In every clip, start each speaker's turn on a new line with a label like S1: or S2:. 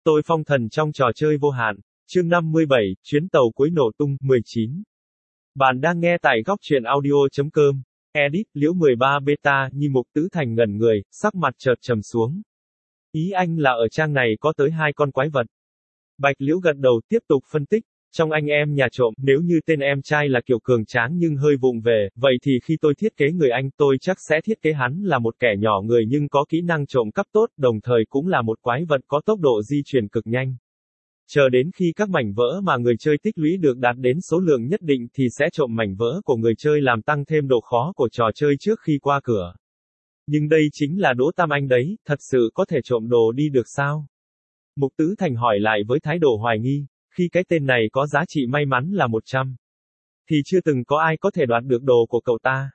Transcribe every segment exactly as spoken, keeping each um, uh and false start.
S1: Tôi phong thần trong trò chơi vô hạn. Chương năm mươi bảy, chuyến tàu cuối nổ tung, mười chín. Bạn đang nghe tại góc truyện audio.com. Edit, Liễu mười ba beta, Nhi Mục Tứ Thành ngẩn người, sắc mặt chợt trầm xuống. Ý anh là ở trang này có tới hai con quái vật. Bạch Liễu gật đầu, tiếp tục phân tích. Trong anh em nhà trộm, nếu như tên em trai là kiểu cường tráng nhưng hơi vụng về, vậy thì khi tôi thiết kế người anh, tôi chắc sẽ thiết kế hắn là một kẻ nhỏ người nhưng có kỹ năng trộm cắp tốt, đồng thời cũng là một quái vật có tốc độ di chuyển cực nhanh. Chờ đến khi các mảnh vỡ mà người chơi tích lũy được đạt đến số lượng nhất định thì sẽ trộm mảnh vỡ của người chơi làm tăng thêm độ khó của trò chơi trước khi qua cửa. Nhưng đây chính là Đỗ Tam Anh đấy, thật sự có thể trộm đồ đi được sao? Mục Tứ Thành hỏi lại với thái độ hoài nghi. Khi cái tên này có giá trị may mắn là một trăm, thì chưa từng có ai có thể đoạt được đồ của cậu ta.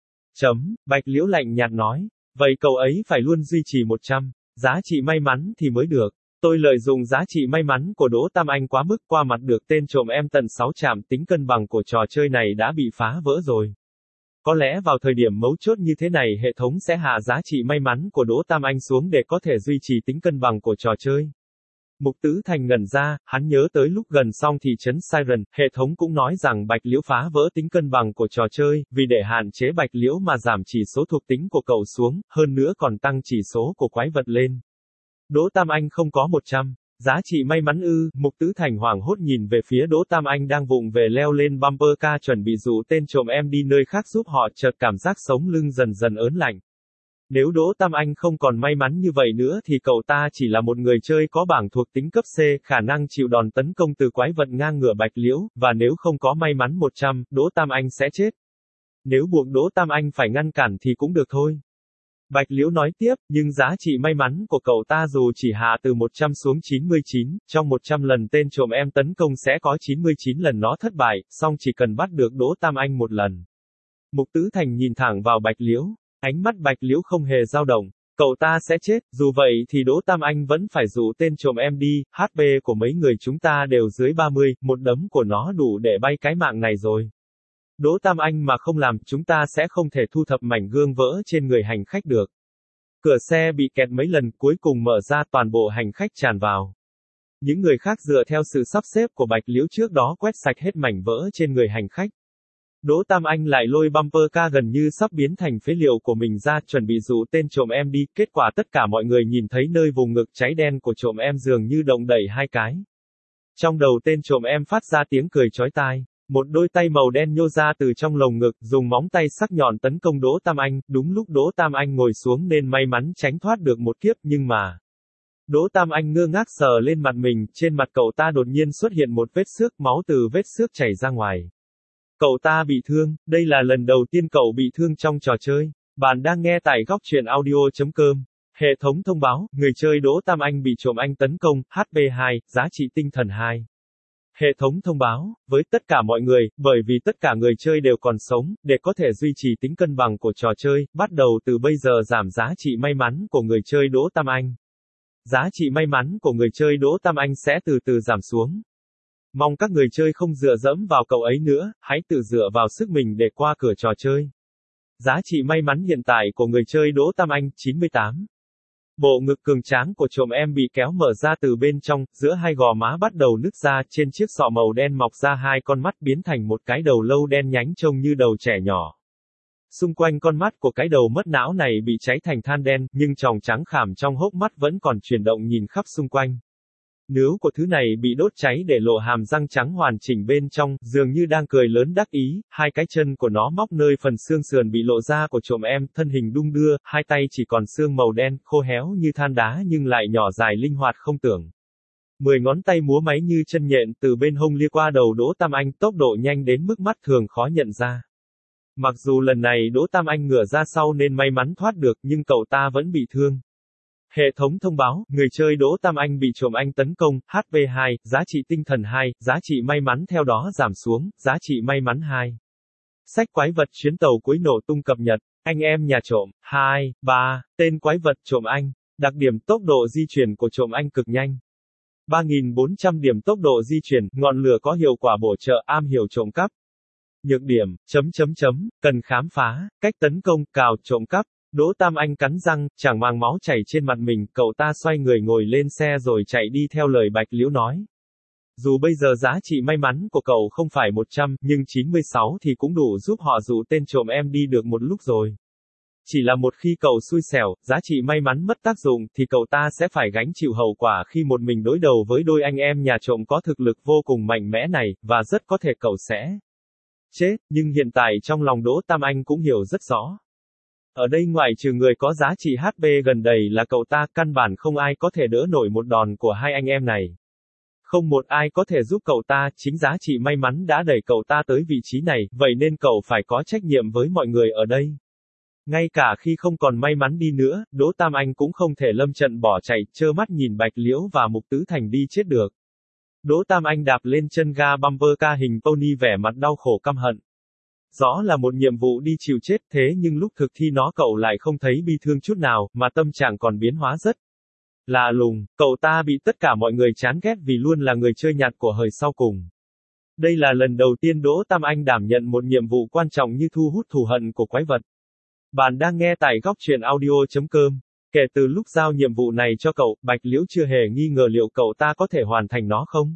S1: Chấm, Bạch Liễu lạnh nhạt nói, vậy cậu ấy phải luôn duy trì một trăm, giá trị may mắn thì mới được. Tôi lợi dụng giá trị may mắn của Đỗ Tam Anh quá mức qua mặt được tên trộm em tận sáu chạm, tính cân bằng của trò chơi này đã bị phá vỡ rồi. Có lẽ vào thời điểm mấu chốt như thế này hệ thống sẽ hạ giá trị may mắn của Đỗ Tam Anh xuống để có thể duy trì tính cân bằng của trò chơi. Mục Tứ Thành ngẩn ra, hắn nhớ tới lúc gần xong thị trấn Siren, hệ thống cũng nói rằng Bạch Liễu phá vỡ tính cân bằng của trò chơi, vì để hạn chế Bạch Liễu mà giảm chỉ số thuộc tính của cậu xuống, hơn nữa còn tăng chỉ số của quái vật lên. Đỗ Tam Anh không có một trăm, giá trị may mắn ư, Mục Tứ Thành hoảng hốt nhìn về phía Đỗ Tam Anh đang vụng về leo lên bumper car chuẩn bị dụ tên trộm em đi nơi khác giúp họ, chợt cảm giác sống lưng dần dần ớn lạnh. Nếu Đỗ Tam Anh không còn may mắn như vậy nữa thì cậu ta chỉ là một người chơi có bảng thuộc tính cấp C, khả năng chịu đòn tấn công từ quái vật ngang ngửa Bạch Liễu, và nếu không có may mắn một trăm, Đỗ Tam Anh sẽ chết. Nếu buộc Đỗ Tam Anh phải ngăn cản thì cũng được thôi. Bạch Liễu nói tiếp, nhưng giá trị may mắn của cậu ta dù chỉ hạ từ một trăm xuống chín mươi chín, trong một trăm lần tên trộm em tấn công sẽ có chín mươi chín lần nó thất bại, song chỉ cần bắt được Đỗ Tam Anh một lần. Mục Tứ Thành nhìn thẳng vào Bạch Liễu. Ánh mắt Bạch Liễu không hề dao động, cậu ta sẽ chết, dù vậy thì Đỗ Tam Anh vẫn phải dụ tên trộm em đi, hát pê của mấy người chúng ta đều dưới ba mươi, một đấm của nó đủ để bay cái mạng này rồi. Đỗ Tam Anh mà không làm, chúng ta sẽ không thể thu thập mảnh gương vỡ trên người hành khách được. Cửa xe bị kẹt mấy lần, cuối cùng mở ra, toàn bộ hành khách tràn vào. Những người khác dựa theo sự sắp xếp của Bạch Liễu trước đó quét sạch hết mảnh vỡ trên người hành khách. Đỗ Tam Anh lại lôi bumper car gần như sắp biến thành phế liệu của mình ra, chuẩn bị dụ tên trộm em đi, kết quả tất cả mọi người nhìn thấy nơi vùng ngực cháy đen của trộm em dường như động đẩy hai cái. Trong đầu tên trộm em phát ra tiếng cười chói tai, một đôi tay màu đen nhô ra từ trong lồng ngực, dùng móng tay sắc nhọn tấn công Đỗ Tam Anh, đúng lúc Đỗ Tam Anh ngồi xuống nên may mắn tránh thoát được một kiếp, nhưng mà... Đỗ Tam Anh ngơ ngác sờ lên mặt mình, trên mặt cậu ta đột nhiên xuất hiện một vết xước, máu từ vết xước chảy ra ngoài. Cậu ta bị thương, đây là lần đầu tiên cậu bị thương trong trò chơi. Bạn đang nghe tại góc truyện audio.com. Hệ thống thông báo, người chơi Đỗ Tam Anh bị trộm anh tấn công, hát pê hai, giá trị tinh thần hai. Hệ thống thông báo, với tất cả mọi người, bởi vì tất cả người chơi đều còn sống, để có thể duy trì tính cân bằng của trò chơi, bắt đầu từ bây giờ giảm giá trị may mắn của người chơi Đỗ Tam Anh. Giá trị may mắn của người chơi Đỗ Tam Anh sẽ từ từ giảm xuống. Mong các người chơi không dựa dẫm vào cậu ấy nữa, hãy tự dựa vào sức mình để qua cửa trò chơi. Giá trị may mắn hiện tại của người chơi Đỗ Tam Anh, chín mươi tám. Bộ ngực cường tráng của trộm em bị kéo mở ra từ bên trong, giữa hai gò má bắt đầu nứt ra, trên chiếc sọ màu đen mọc ra hai con mắt biến thành một cái đầu lâu đen nhánh trông như đầu trẻ nhỏ. Xung quanh con mắt của cái đầu mất não này bị cháy thành than đen, nhưng tròng trắng khảm trong hốc mắt vẫn còn chuyển động nhìn khắp xung quanh. Nướu của thứ này bị đốt cháy để lộ hàm răng trắng hoàn chỉnh bên trong, dường như đang cười lớn đắc ý, hai cái chân của nó móc nơi phần xương sườn bị lộ ra của trộm em, thân hình đung đưa, hai tay chỉ còn xương màu đen, khô héo như than đá nhưng lại nhỏ dài linh hoạt không tưởng. Mười ngón tay múa máy như chân nhện từ bên hông lia qua đầu Đỗ Tam Anh, tốc độ nhanh đến mức mắt thường khó nhận ra. Mặc dù lần này Đỗ Tam Anh ngửa ra sau nên may mắn thoát được, nhưng cậu ta vẫn bị thương. Hệ thống thông báo, người chơi Đỗ Tam Anh bị trộm anh tấn công, hát pê hai, giá trị tinh thần hai, giá trị may mắn theo đó giảm xuống, giá trị may mắn hai. Sách quái vật chuyến tàu cuối nổ tung cập nhật, anh em nhà trộm, hai, ba, tên quái vật trộm anh, đặc điểm tốc độ di chuyển của trộm anh cực nhanh. ba nghìn bốn trăm điểm tốc độ di chuyển, ngọn lửa có hiệu quả bổ trợ, am hiểu trộm cắp. Nhược điểm, chấm chấm chấm, cần khám phá, cách tấn công, cào, trộm cắp. Đỗ Tam Anh cắn răng, chẳng màng máu chảy trên mặt mình, cậu ta xoay người ngồi lên xe rồi chạy đi theo lời Bạch Liễu nói. Dù bây giờ giá trị may mắn của cậu không phải một trăm, nhưng chín mươi sáu thì cũng đủ giúp họ dụ tên trộm em đi được một lúc rồi. Chỉ là một khi cậu xui xẻo, giá trị may mắn mất tác dụng, thì cậu ta sẽ phải gánh chịu hậu quả khi một mình đối đầu với đôi anh em nhà trộm có thực lực vô cùng mạnh mẽ này, và rất có thể cậu sẽ chết, nhưng hiện tại trong lòng Đỗ Tam Anh cũng hiểu rất rõ. Ở đây ngoại trừ người có giá trị hát pê gần đầy là cậu ta, căn bản không ai có thể đỡ nổi một đòn của hai anh em này. Không một ai có thể giúp cậu ta, chính giá trị may mắn đã đẩy cậu ta tới vị trí này, vậy nên cậu phải có trách nhiệm với mọi người ở đây. Ngay cả khi không còn may mắn đi nữa, Đỗ Tam Anh cũng không thể lâm trận bỏ chạy, trơ mắt nhìn Bạch Liễu và Mục Tứ Thành đi chết được. Đỗ Tam Anh đạp lên chân ga bumper car hình pony vẻ mặt đau khổ căm hận. Rõ là một nhiệm vụ đi chịu chết, thế nhưng lúc thực thi nó cậu lại không thấy bi thương chút nào, mà tâm trạng còn biến hóa rất lạ lùng. Cậu ta bị tất cả mọi người chán ghét vì luôn là người chơi nhạt của hời sau cùng. Đây là lần đầu tiên Đỗ Tam Anh đảm nhận một nhiệm vụ quan trọng như thu hút thù hận của quái vật. Bạn đang nghe tại góc truyện audio.com. Kể từ lúc giao nhiệm vụ này cho cậu, Bạch Liễu chưa hề nghi ngờ liệu cậu ta có thể hoàn thành nó không.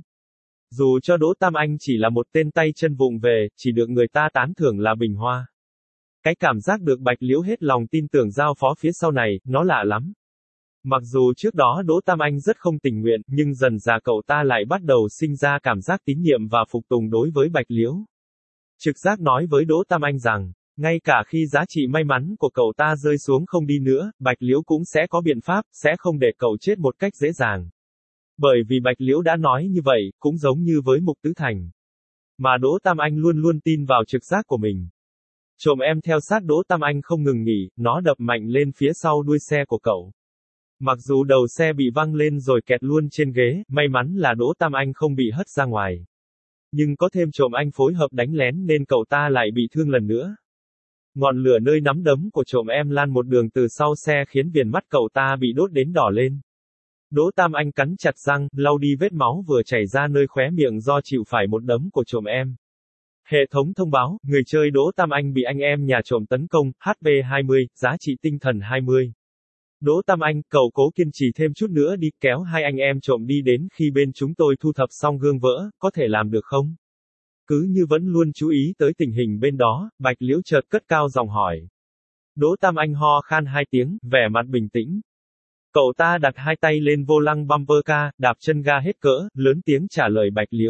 S1: Dù cho Đỗ Tam Anh chỉ là một tên tay chân vụng về, chỉ được người ta tán thưởng là bình hoa. Cái cảm giác được Bạch Liễu hết lòng tin tưởng giao phó phía sau này, nó lạ lắm. Mặc dù trước đó Đỗ Tam Anh rất không tình nguyện, nhưng dần dà cậu ta lại bắt đầu sinh ra cảm giác tín nhiệm và phục tùng đối với Bạch Liễu. Trực giác nói với Đỗ Tam Anh rằng, ngay cả khi giá trị may mắn của cậu ta rơi xuống không đi nữa, Bạch Liễu cũng sẽ có biện pháp, sẽ không để cậu chết một cách dễ dàng. Bởi vì Bạch Liễu đã nói như vậy, cũng giống như với Mục Tứ Thành. Mà Đỗ Tam Anh luôn luôn tin vào trực giác của mình. Trộm em theo sát Đỗ Tam Anh không ngừng nghỉ, nó đập mạnh lên phía sau đuôi xe của cậu. Mặc dù đầu xe bị văng lên rồi kẹt luôn trên ghế, may mắn là Đỗ Tam Anh không bị hất ra ngoài. Nhưng có thêm trộm anh phối hợp đánh lén nên cậu ta lại bị thương lần nữa. Ngọn lửa nơi nắm đấm của trộm em lan một đường từ sau xe khiến viền mắt cậu ta bị đốt đến đỏ lên. Đỗ Tam Anh cắn chặt răng, lau đi vết máu vừa chảy ra nơi khóe miệng do chịu phải một đấm của trộm em. Hệ thống thông báo, người chơi Đỗ Tam Anh bị anh em nhà trộm tấn công, hát pê hai mươi, giá trị tinh thần hai mươi. Đỗ Tam Anh, cậu cố kiên trì thêm chút nữa đi, kéo hai anh em trộm đi đến khi bên chúng tôi thu thập xong gương vỡ, có thể làm được không? Cứ như vẫn luôn chú ý tới tình hình bên đó, Bạch Liễu chợt cất cao giọng hỏi. Đỗ Tam Anh ho khan hai tiếng, vẻ mặt bình tĩnh. Cậu ta đặt hai tay lên vô lăng bumper car, đạp chân ga hết cỡ, lớn tiếng trả lời Bạch Liễu.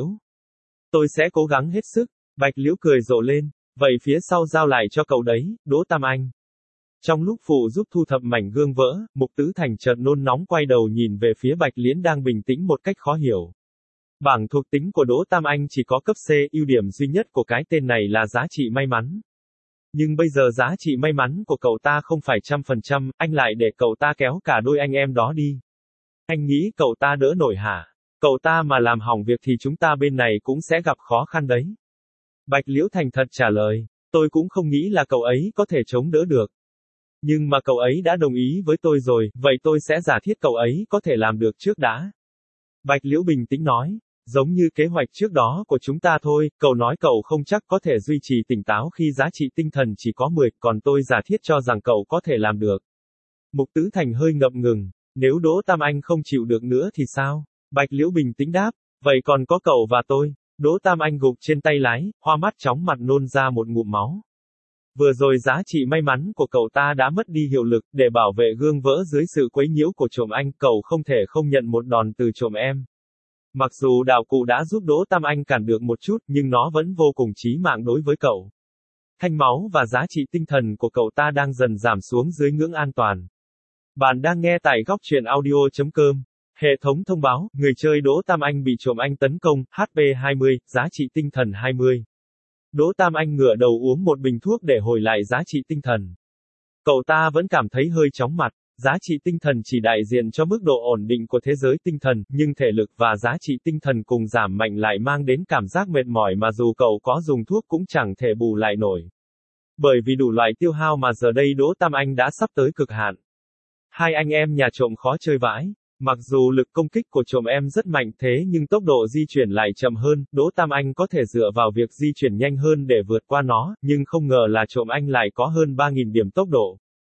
S1: Tôi sẽ cố gắng hết sức. Bạch Liễu cười rộ lên. Vậy phía sau giao lại cho cậu đấy, Đỗ Tam Anh. Trong lúc phụ giúp thu thập mảnh gương vỡ, Mục Tứ Thành chợt nôn nóng quay đầu nhìn về phía Bạch Liễn đang bình tĩnh một cách khó hiểu. Bảng thuộc tính của Đỗ Tam Anh chỉ có cấp C, ưu điểm duy nhất của cái tên này là giá trị may mắn. Nhưng bây giờ giá trị may mắn của cậu ta không phải trăm phần trăm, anh lại để cậu ta kéo cả đôi anh em đó đi. Anh nghĩ cậu ta đỡ nổi hả? Cậu ta mà làm hỏng việc thì chúng ta bên này cũng sẽ gặp khó khăn đấy. Bạch Liễu thành thật trả lời, tôi cũng không nghĩ là cậu ấy có thể chống đỡ được. Nhưng mà cậu ấy đã đồng ý với tôi rồi, vậy tôi sẽ giả thiết cậu ấy có thể làm được trước đã. Bạch Liễu bình tĩnh nói, giống như kế hoạch trước đó của chúng ta thôi, cậu nói cậu không chắc có thể duy trì tỉnh táo khi giá trị tinh thần chỉ có mười, còn tôi giả thiết cho rằng cậu có thể làm được. Mục Tứ Thành hơi ngập ngừng, nếu Đỗ Tam Anh không chịu được nữa thì sao? Bạch Liễu bình tĩnh đáp, vậy còn có cậu và tôi. Đỗ Tam Anh gục trên tay lái, hoa mắt chóng mặt nôn ra một ngụm máu. Vừa rồi giá trị may mắn của cậu ta đã mất đi hiệu lực, để bảo vệ gương vỡ dưới sự quấy nhiễu của trộm anh, cậu không thể không nhận một đòn từ trộm em. Mặc dù đạo cụ đã giúp Đỗ Tam Anh cản được một chút, nhưng nó vẫn vô cùng chí mạng đối với cậu. Thanh máu và giá trị tinh thần của cậu ta đang dần giảm xuống dưới ngưỡng an toàn. Bạn đang nghe tại góc truyện audio.com. Hệ thống thông báo, người chơi Đỗ Tam Anh bị trộm anh tấn công, hát pê hai mươi, giá trị tinh thần hai mươi. Đỗ Tam Anh ngửa đầu uống một bình thuốc để hồi lại giá trị tinh thần. Cậu ta vẫn cảm thấy hơi chóng mặt, giá trị tinh thần chỉ đại diện cho mức độ ổn định của thế giới tinh thần, nhưng thể lực và giá trị tinh thần cùng giảm mạnh lại mang đến cảm giác mệt mỏi mà dù cậu có dùng thuốc cũng chẳng thể bù lại nổi. Bởi vì đủ loại tiêu hao mà giờ đây Đỗ Tam Anh đã sắp tới cực hạn. Hai anh em nhà trộm khó chơi vãi. Mặc dù lực công kích của trộm em rất mạnh thế nhưng tốc độ di chuyển lại chậm hơn, Đỗ Tam Anh có thể dựa vào việc di chuyển nhanh hơn để vượt qua nó, nhưng không ngờ là trộm anh lại có hơn ba nghìn điểm tốc độ.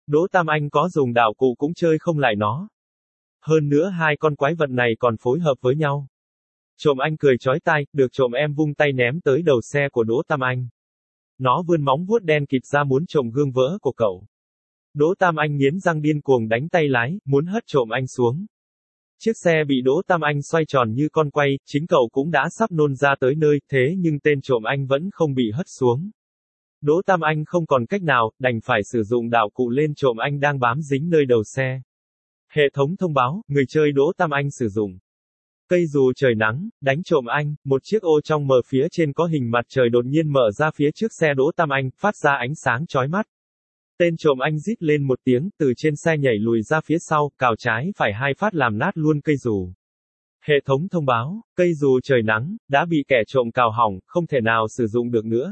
S1: Đỗ Tam Anh có dùng đạo cụ cũng chơi không lại nó. Hơn nữa hai con quái vật này còn phối hợp với nhau. Trộm Anh cười chói tai, được trộm em vung tay ném tới đầu xe của Đỗ Tam Anh. Nó vươn móng vuốt đen kịt ra muốn trộm gương vỡ của cậu. Đỗ Tam Anh nghiến răng điên cuồng đánh tay lái, muốn hất trộm anh xuống. Chiếc xe bị Đỗ Tam Anh xoay tròn như con quay, chính cậu cũng đã sắp nôn ra tới nơi, thế nhưng tên trộm anh vẫn không bị hất xuống. Đỗ Tam Anh không còn cách nào, đành phải sử dụng đạo cụ lên trộm anh đang bám dính nơi đầu xe. Hệ thống thông báo, người chơi Đỗ Tam Anh sử dụng cây dù trời nắng, đánh trộm anh, một chiếc ô trong mờ phía trên có hình mặt trời đột nhiên mở ra phía trước xe Đỗ Tam Anh, phát ra ánh sáng chói mắt. Tên trộm anh rít lên một tiếng, từ trên xe nhảy lùi ra phía sau, cào trái phải hai phát làm nát luôn cây dù. Hệ thống thông báo, cây dù trời nắng, đã bị kẻ trộm cào hỏng, không thể nào sử dụng được nữa.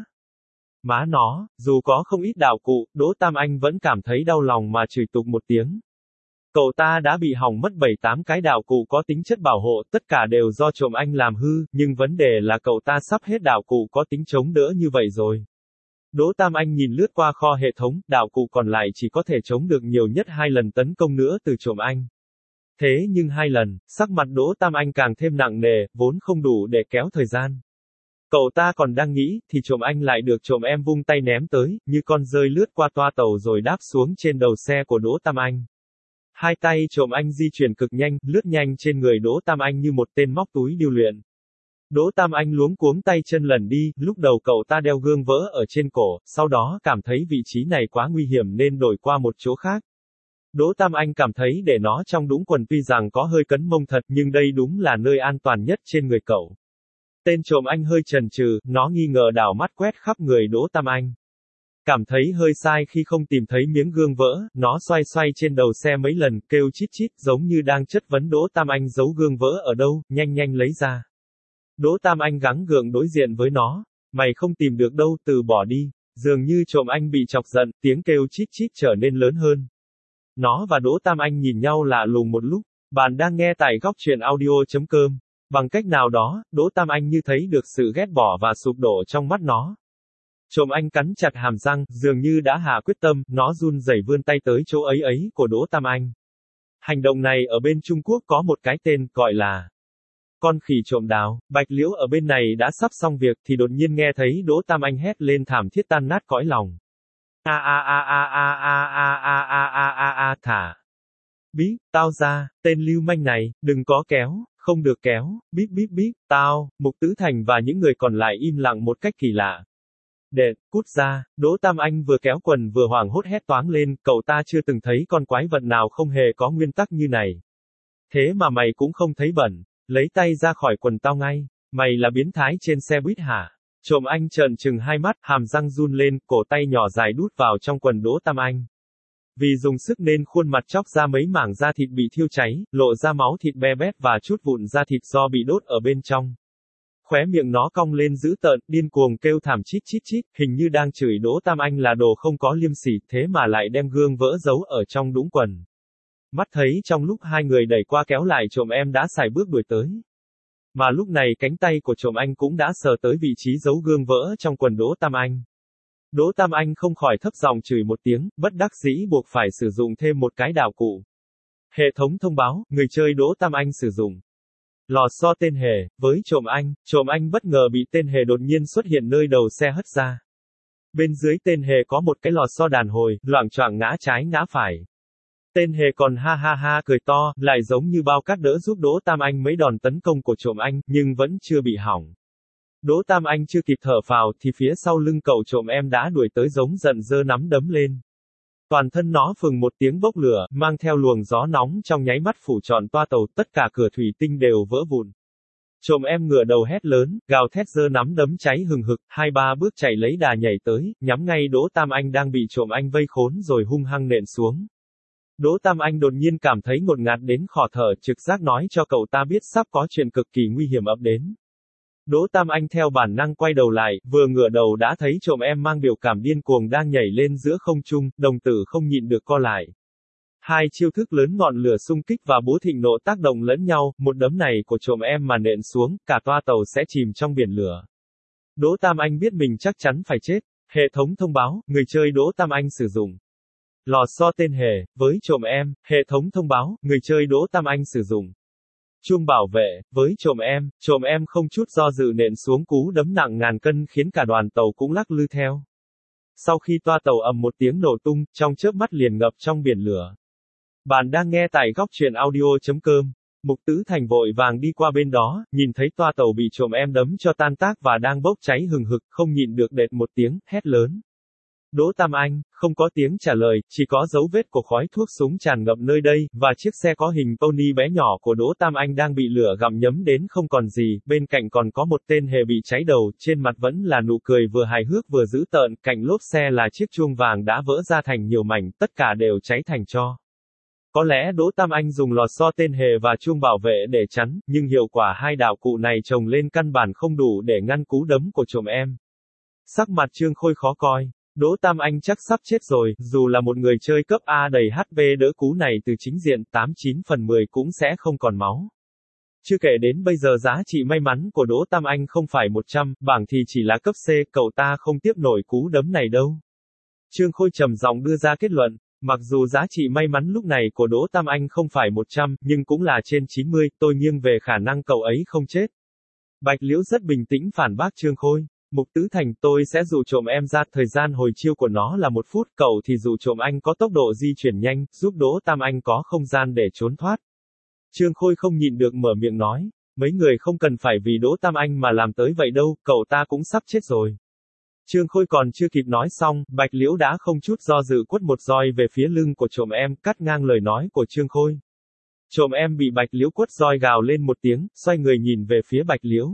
S1: Má nó, dù có không ít đạo cụ, Đỗ Tam Anh vẫn cảm thấy đau lòng mà chửi tục một tiếng. Cậu ta đã bị hỏng mất bảy tám cái đạo cụ có tính chất bảo hộ, tất cả đều do trộm anh làm hư, nhưng vấn đề là cậu ta sắp hết đạo cụ có tính chống đỡ như vậy rồi. Đỗ Tam Anh nhìn lướt qua kho hệ thống, đạo cụ còn lại chỉ có thể chống được nhiều nhất hai lần tấn công nữa từ trộm anh. Thế nhưng hai lần, sắc mặt Đỗ Tam Anh càng thêm nặng nề, vốn không đủ để kéo thời gian. Cậu ta còn đang nghĩ, thì trộm anh lại được trộm em vung tay ném tới, như con dơi lướt qua toa tàu rồi đáp xuống trên đầu xe của Đỗ Tam Anh. Hai tay trộm anh di chuyển cực nhanh, lướt nhanh trên người Đỗ Tam Anh như một tên móc túi điêu luyện. Đỗ Tam Anh luống cuống tay chân lần đi, lúc đầu cậu ta đeo gương vỡ ở trên cổ, sau đó cảm thấy vị trí này quá nguy hiểm nên đổi qua một chỗ khác. Đỗ Tam Anh cảm thấy để nó trong đũng quần tuy rằng có hơi cấn mông thật nhưng đây đúng là nơi an toàn nhất trên người cậu. Tên trộm anh hơi chần chừ, nó nghi ngờ đảo mắt quét khắp người Đỗ Tam Anh. Cảm thấy hơi sai khi không tìm thấy miếng gương vỡ, nó xoay xoay trên đầu xe mấy lần, kêu chít chít, giống như đang chất vấn Đỗ Tam Anh giấu gương vỡ ở đâu, nhanh nhanh lấy ra. Đỗ Tam Anh gắng gượng đối diện với nó, mày không tìm được đâu, từ bỏ đi. Dường như trộm anh bị chọc giận, tiếng kêu chít chít trở nên lớn hơn. Nó và Đỗ Tam Anh nhìn nhau lạ lùng một lúc. Bạn đang nghe tại góc truyện audio.com. Bằng cách nào đó, Đỗ Tam Anh như thấy được sự ghét bỏ và sụp đổ trong mắt nó. Trộm anh cắn chặt hàm răng, dường như đã hạ quyết tâm, nó run rẩy vươn tay tới chỗ ấy ấy của Đỗ Tam Anh. Hành động này ở bên Trung Quốc có một cái tên, gọi là con khỉ trộm đào. Bạch Liễu ở bên này đã sắp xong việc thì đột nhiên nghe thấy Đỗ Tam Anh hét lên thảm thiết tan nát cõi lòng. A a a a a a a a a a a a thả. Bí, tao ra, tên lưu manh này, đừng có kéo, không được kéo, bíp bíp bíp, tao, Mục Tứ Thành và những người còn lại im lặng một cách kỳ lạ. Đệ, cút ra, Đỗ Tam Anh vừa kéo quần vừa hoảng hốt hét toáng lên, cậu ta chưa từng thấy con quái vật nào không hề có nguyên tắc như này. Thế mà mày cũng không thấy bẩn, lấy tay ra khỏi quần tao ngay, mày là biến thái trên xe buýt hả? Trộm anh trợn trừng hai mắt, hàm răng run lên, cổ tay nhỏ dài đút vào trong quần Đỗ Tam Anh. Vì dùng sức nên khuôn mặt chóc ra mấy mảng da thịt bị thiêu cháy, lộ ra máu thịt be bét và chút vụn da thịt do bị đốt ở bên trong. Khóe miệng nó cong lên dữ tợn, điên cuồng kêu thảm chít chít chít, hình như đang chửi Đỗ Tam Anh là đồ không có liêm sỉ, thế mà lại đem gương vỡ giấu ở trong đũng quần. Mắt thấy trong lúc hai người đẩy qua kéo lại trộm em đã sải bước đuổi tới. Mà lúc này cánh tay của trộm anh cũng đã sờ tới vị trí giấu gương vỡ trong quần Đỗ Tam Anh. Đỗ Tam Anh không khỏi thấp giọng chửi một tiếng, bất đắc dĩ buộc phải sử dụng thêm một cái đạo cụ. Hệ thống thông báo, người chơi Đỗ Tam Anh sử dụng lò xo tên hề, với trộm anh, trộm anh bất ngờ bị tên hề đột nhiên xuất hiện nơi đầu xe hất ra. Bên dưới tên hề có một cái lò xo đàn hồi, loạng choạng ngã trái ngã phải. Tên hề còn ha ha ha cười to, lại giống như bao cát đỡ giúp Đỗ Tam Anh mấy đòn tấn công của trộm anh, nhưng vẫn chưa bị hỏng. Đỗ Tam Anh chưa kịp thở phào thì phía sau lưng cậu trộm em đã đuổi tới giống giận giơ nắm đấm lên. Toàn thân nó phừng một tiếng bốc lửa, mang theo luồng gió nóng trong nháy mắt phủ trọn toa tàu, tất cả cửa thủy tinh đều vỡ vụn. Trộm em ngửa đầu hét lớn, gào thét giơ nắm đấm cháy hừng hực, hai ba bước chạy lấy đà nhảy tới, nhắm ngay Đỗ Tam Anh đang bị trộm anh vây khốn rồi hung hăng nện xuống. Đỗ Tam Anh đột nhiên cảm thấy ngột ngạt đến khó thở, trực giác nói cho cậu ta biết sắp có chuyện cực kỳ nguy hiểm ập đến. Đỗ Tam Anh theo bản năng quay đầu lại, vừa ngửa đầu đã thấy trộm em mang biểu cảm điên cuồng đang nhảy lên giữa không trung, đồng tử không nhịn được co lại. Hai chiêu thức lớn ngọn lửa xung kích và búa thịnh nộ tác động lẫn nhau, một đấm này của trộm em mà nện xuống, cả toa tàu sẽ chìm trong biển lửa. Đỗ Tam Anh biết mình chắc chắn phải chết. Hệ thống thông báo, người chơi Đỗ Tam Anh sử dụng Lò xo tên hề, với trộm em, hệ thống thông báo, người chơi Đỗ Tam Anh sử dụng. Chuông bảo vệ, với trộm em, trộm em không chút do dự nện xuống cú đấm nặng ngàn cân khiến cả đoàn tàu cũng lắc lư theo. Sau khi toa tàu ầm một tiếng nổ tung, trong chớp mắt liền ngập trong biển lửa. Bạn đang nghe tại góc truyện audio.com. Mục Tứ Thành vội vàng đi qua bên đó, nhìn thấy toa tàu bị trộm em đấm cho tan tác và đang bốc cháy hừng hực, không nhịn được đệt một tiếng, hét lớn. Đỗ Tam Anh, không có tiếng trả lời, chỉ có dấu vết của khói thuốc súng tràn ngập nơi đây, và chiếc xe có hình pony bé nhỏ của Đỗ Tam Anh đang bị lửa gặm nhấm đến không còn gì, bên cạnh còn có một tên hề bị cháy đầu, trên mặt vẫn là nụ cười vừa hài hước vừa dữ tợn, cạnh lốp xe là chiếc chuông vàng đã vỡ ra thành nhiều mảnh, tất cả đều cháy thành tro. Có lẽ Đỗ Tam Anh dùng lò xo tên hề và chuông bảo vệ để chắn, nhưng hiệu quả hai đạo cụ này chồng lên căn bản không đủ để ngăn cú đấm của trộm em. Sắc mặt Trương Khôi khó coi. Đỗ Tam Anh chắc sắp chết rồi, dù là một người chơi cấp A đầy hát pê đỡ cú này từ chính diện, tám chín phần mười cũng sẽ không còn máu. Chưa kể đến bây giờ giá trị may mắn của Đỗ Tam Anh không phải một trăm, bảng thì chỉ là cấp C, cậu ta không tiếp nổi cú đấm này đâu. Trương Khôi trầm giọng đưa ra kết luận, mặc dù giá trị may mắn lúc này của Đỗ Tam Anh không phải một trăm, nhưng cũng là trên chín mươi, tôi nghiêng về khả năng cậu ấy không chết. Bạch Liễu rất bình tĩnh phản bác Trương Khôi. Mục Tứ Thành, tôi sẽ dụ trộm em ra, thời gian hồi chiêu của nó là một phút, cậu thì dụ trộm anh có tốc độ di chuyển nhanh, giúp Đỗ Tam Anh có không gian để trốn thoát. Trương Khôi không nhịn được mở miệng nói, mấy người không cần phải vì Đỗ Tam Anh mà làm tới vậy đâu, cậu ta cũng sắp chết rồi. Trương Khôi còn chưa kịp nói xong, Bạch Liễu đã không chút do dự quất một roi về phía lưng của trộm em, cắt ngang lời nói của Trương Khôi. Trộm em bị Bạch Liễu quất roi gào lên một tiếng, xoay người nhìn về phía Bạch Liễu.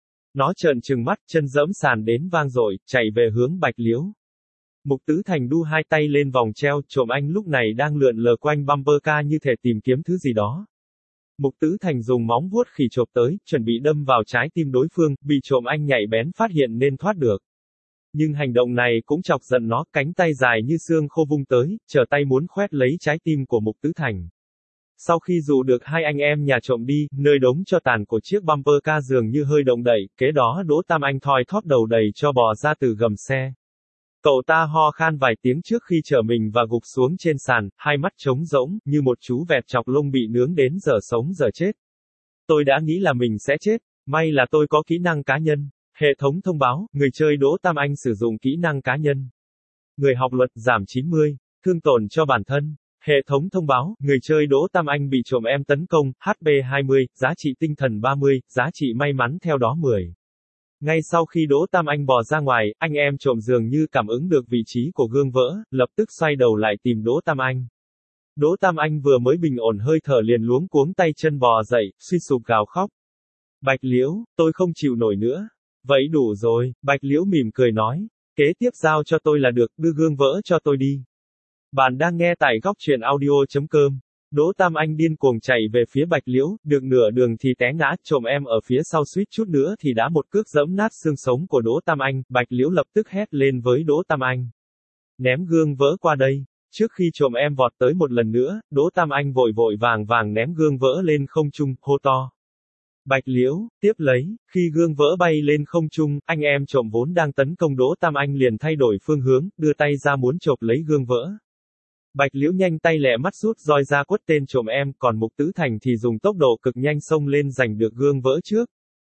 S1: Nó trợn trừng mắt, chân giẫm sàn đến vang dội, chạy về hướng Bạch Liễu. Mục Tứ Thành đu hai tay lên vòng treo, trộm anh lúc này đang lượn lờ quanh bumper car như thể tìm kiếm thứ gì đó. Mục Tứ Thành dùng móng vuốt khỉ chộp tới, chuẩn bị đâm vào trái tim đối phương, bị trộm anh nhạy bén phát hiện nên thoát được. Nhưng hành động này cũng chọc giận nó, cánh tay dài như xương khô vung tới, trở tay muốn khoét lấy trái tim của Mục Tứ Thành. Sau khi dụ được hai anh em nhà trộm đi, nơi đống cho tàn của chiếc bumper car dường như hơi động đậy, kế đó Đỗ Tam Anh thoi thóp đầu đầy cho bò ra từ gầm xe. Cậu ta ho khan vài tiếng trước khi trở mình và gục xuống trên sàn, hai mắt trống rỗng, như một chú vẹt chọc lông bị nướng đến giờ sống giờ chết. Tôi đã nghĩ là mình sẽ chết, may là tôi có kỹ năng cá nhân. Hệ thống thông báo, người chơi Đỗ Tam Anh sử dụng kỹ năng cá nhân. Người học luật giảm chín mươi, thương tổn cho bản thân. Hệ thống thông báo, người chơi Đỗ Tam Anh bị trộm em tấn công, hát pê hai mươi, giá trị tinh thần ba mươi, giá trị may mắn theo đó mười. Ngay sau khi Đỗ Tam Anh bò ra ngoài, anh em trộm dường như cảm ứng được vị trí của gương vỡ, lập tức xoay đầu lại tìm Đỗ Tam Anh. Đỗ Tam Anh vừa mới bình ổn hơi thở liền luống cuống tay chân bò dậy, suy sụp gào khóc. Bạch Liễu, tôi không chịu nổi nữa. Vậy đủ rồi, Bạch Liễu mỉm cười nói. Kế tiếp giao cho tôi là được, đưa gương vỡ cho tôi đi. Bạn đang nghe tại góc truyện audio.com. Đỗ Tam Anh điên cuồng chạy về phía Bạch Liễu, được nửa đường thì té ngã, trộm em ở phía sau suýt chút nữa thì đã một cước giẫm nát xương sống của Đỗ Tam Anh, Bạch Liễu lập tức hét lên với Đỗ Tam Anh. Ném gương vỡ qua đây. Trước khi trộm em vọt tới một lần nữa, Đỗ Tam Anh vội vội vàng vàng ném gương vỡ lên không trung, hô to. Bạch Liễu, tiếp lấy, khi gương vỡ bay lên không trung, anh em trộm vốn đang tấn công Đỗ Tam Anh liền thay đổi phương hướng, đưa tay ra muốn chộp lấy gương vỡ. Bạch Liễu nhanh tay lẹ mắt rút roi ra quất tên trộm em, còn Mục Tứ Thành thì dùng tốc độ cực nhanh xông lên giành được gương vỡ trước.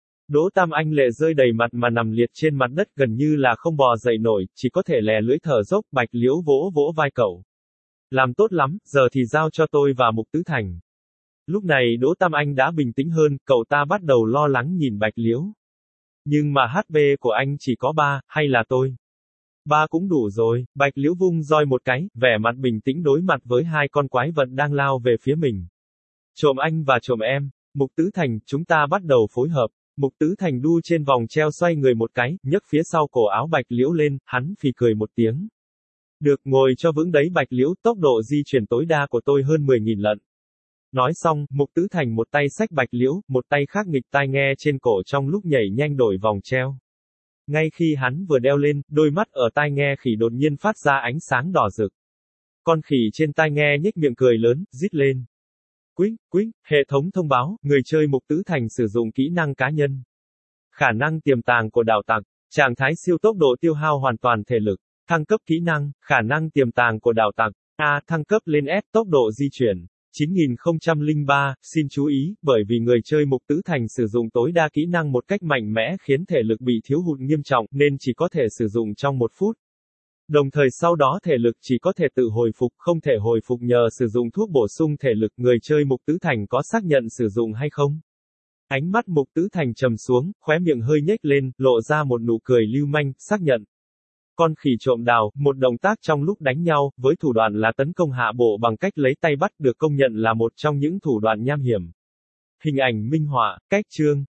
S1: Đỗ Tam Anh lệ rơi đầy mặt mà nằm liệt trên mặt đất gần như là không bò dậy nổi, chỉ có thể lè lưỡi thở dốc. Bạch Liễu vỗ vỗ vai cậu. Làm tốt lắm, giờ thì giao cho tôi và Mục Tứ Thành. Lúc này Đỗ Tam Anh đã bình tĩnh hơn, cậu ta bắt đầu lo lắng nhìn Bạch Liễu. Nhưng mà hát pê của anh chỉ có ba, hay là tôi? Ba cũng đủ rồi, Bạch Liễu vung roi một cái, vẻ mặt bình tĩnh đối mặt với hai con quái vật đang lao về phía mình. Trộm anh và trộm em, Mục Tứ Thành, chúng ta bắt đầu phối hợp. Mục Tứ Thành đu trên vòng treo xoay người một cái, nhấc phía sau cổ áo Bạch Liễu lên, hắn phì cười một tiếng. Được, ngồi cho vững đấy Bạch Liễu, tốc độ di chuyển tối đa của tôi hơn mười nghìn lần. Nói xong, Mục Tứ Thành một tay xách Bạch Liễu, một tay khác nghịch tai nghe trên cổ trong lúc nhảy nhanh đổi vòng treo. Ngay khi hắn vừa đeo lên, đôi mắt ở tai nghe khỉ đột nhiên phát ra ánh sáng đỏ rực. Con khỉ trên tai nghe nhếch miệng cười lớn, rít lên. Quýnh, quýnh, hệ thống thông báo, người chơi Mục Tứ Thành sử dụng kỹ năng cá nhân. Khả năng tiềm tàng của đạo tặc, trạng thái siêu tốc độ tiêu hao hoàn toàn thể lực, thăng cấp kỹ năng, khả năng tiềm tàng của đạo tặc. A. Thăng cấp lên S, tốc độ di chuyển chín nghìn không trăm lẻ ba, xin chú ý, bởi vì người chơi Mục Tứ Thành sử dụng tối đa kỹ năng một cách mạnh mẽ khiến thể lực bị thiếu hụt nghiêm trọng, nên chỉ có thể sử dụng trong một phút. Đồng thời sau đó thể lực chỉ có thể tự hồi phục, không thể hồi phục nhờ sử dụng thuốc bổ sung thể lực. Người chơi Mục Tứ Thành có xác nhận sử dụng hay không? Ánh mắt Mục Tứ Thành trầm xuống, khóe miệng hơi nhếch lên, lộ ra một nụ cười lưu manh, xác nhận. Con khỉ trộm đào, một động tác trong lúc đánh nhau, với thủ đoạn là tấn công hạ bộ bằng cách lấy tay bắt, được công nhận là một trong những thủ đoạn nham hiểm. Hình ảnh minh họa, cách chương.